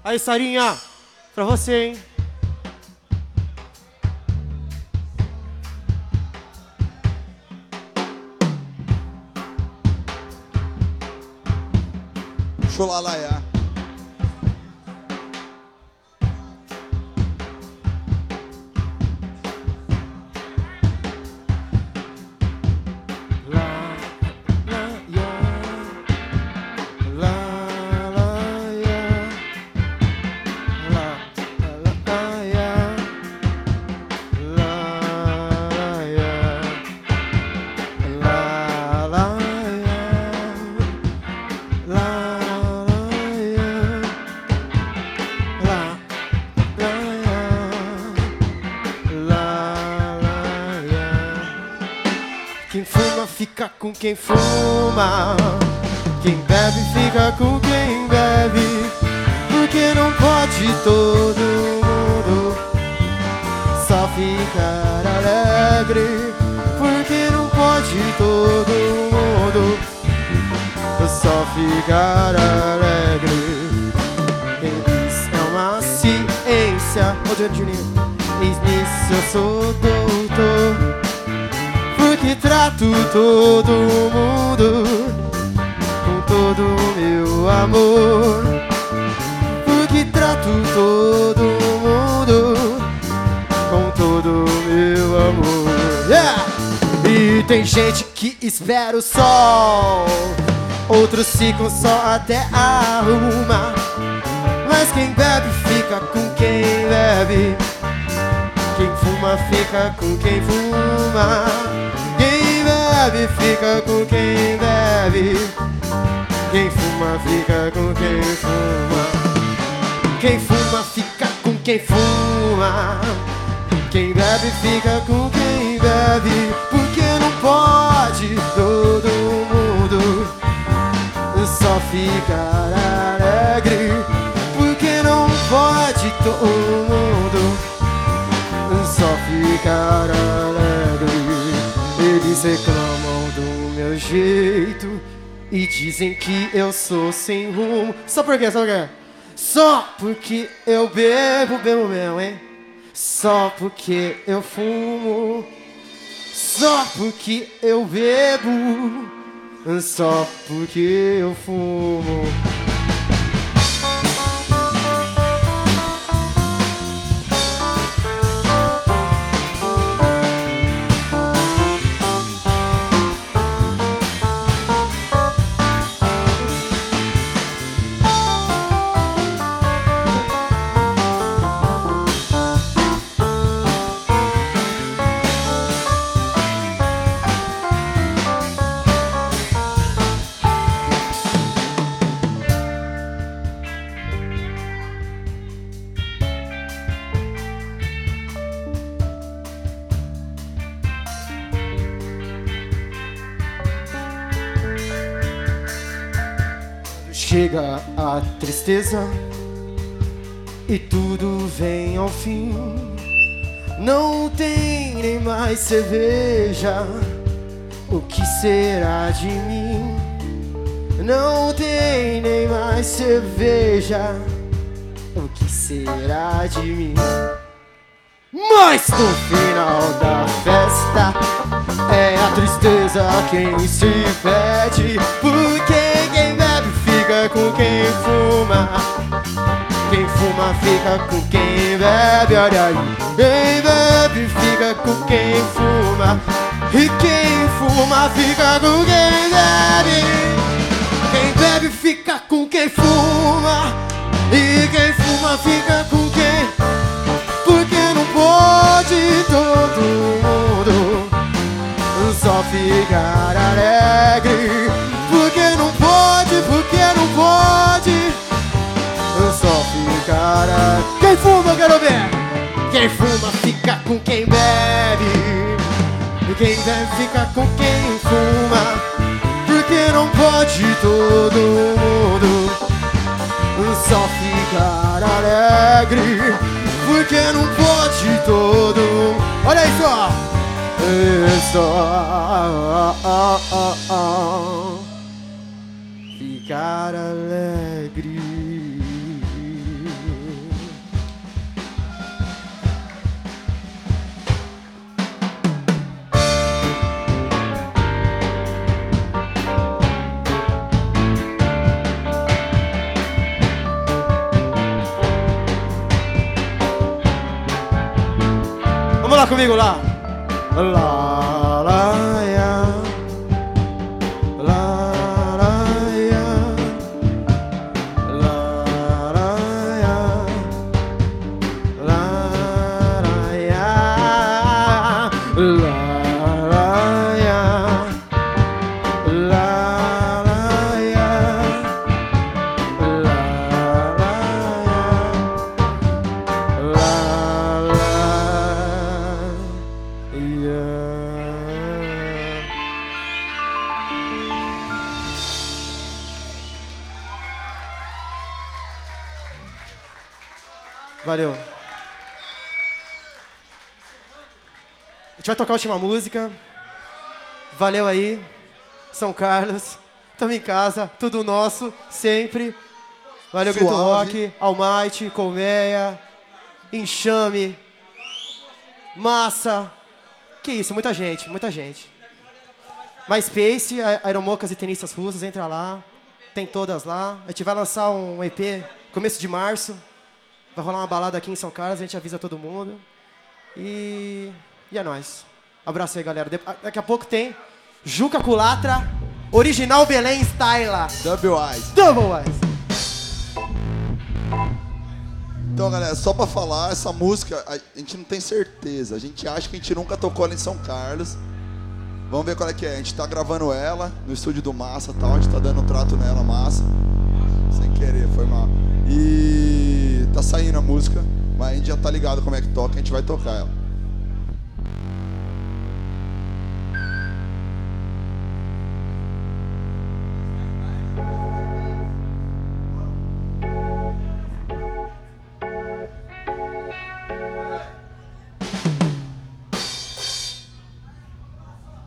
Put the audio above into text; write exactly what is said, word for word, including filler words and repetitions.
Aí, Sarinha, pra você, hein? Xolalaiá. Quem fuma fica com quem fuma, quem bebe fica com quem bebe, porque não pode todo mundo só ficar alegre, porque não pode todo mundo só ficar alegre. Eles é uma ciência, ô Juninho, eis nisso eu sou doutor, porque trato todo mundo com todo o meu amor, porque trato todo mundo com todo o meu amor. Yeah! E tem gente que espera o sol, outros ficam só até arrumar, mas quem bebe fica com quem bebe, quem fuma fica com quem fuma, quem bebe fica com quem bebe, quem fuma fica com quem fuma, quem fuma fica com quem fuma, quem bebe fica com quem bebe, porque não pode todo mundo só ficar alegre, porque não pode todo mundo só ficar alegre. Eles reclamam do meu jeito e dizem que eu sou sem rumo. Só por quê? Só por quê? Só porque eu bebo, bebo mesmo, hein? Só porque eu fumo, só porque eu bebo, só porque eu fumo. Chega a tristeza e tudo vem ao fim, não tem nem mais cerveja, o que será de mim? Não tem nem mais cerveja, o que será de mim? Mas no final da festa é a tristeza quem se perde, porque quem bebe fica com quem fuma, quem fuma fica com quem bebe, olha aí. Quem bebe fica com quem fuma, e quem fuma fica com quem bebe. Quem bebe fica com quem fuma, e quem fuma fica com quem, porque não pode todo mundo só ficar alegre, porque não pode, porque não pode só ficar alegre. Quem fuma eu quero ver. Quem fuma fica com quem bebe, e quem bebe fica com quem fuma, porque não pode todo mundo só ficar alegre, porque não pode todo mundo. Olha aí só. É só ficar alegre. comigo lá. Lá, lá, ia. Lá, lá, ia. Lá, lá, ia. Lá, lá, ia. Lá. Valeu. A gente vai tocar a última música. Valeu aí. São Carlos. Tamo em casa. Tudo nosso. Sempre. Valeu, Grito Rock. Almighty. Colmeia. Enxame. Massa. Que isso, muita gente. Muita gente. MySpace, Aeromocas e Tenistas Russos. Entra lá. Tem todas lá. A gente vai lançar um E P começo de março. Vai rolar uma balada aqui em São Carlos, a gente avisa todo mundo. E... E é nóis. Abraço aí, galera. Daqui a pouco tem Juca Culatra, original Belém Style. Double Eyes. Double Eyes. Então, galera, só pra falar, essa música, a gente não tem certeza. A gente acha que a gente nunca tocou ela em São Carlos. Vamos ver qual é que é. A gente tá gravando ela no estúdio do Massa e tal. A gente tá dando um trato nela, Massa. Sem querer, foi mal. E... tá saindo a música, mas a gente já tá ligado como é que toca, a gente vai tocar ela.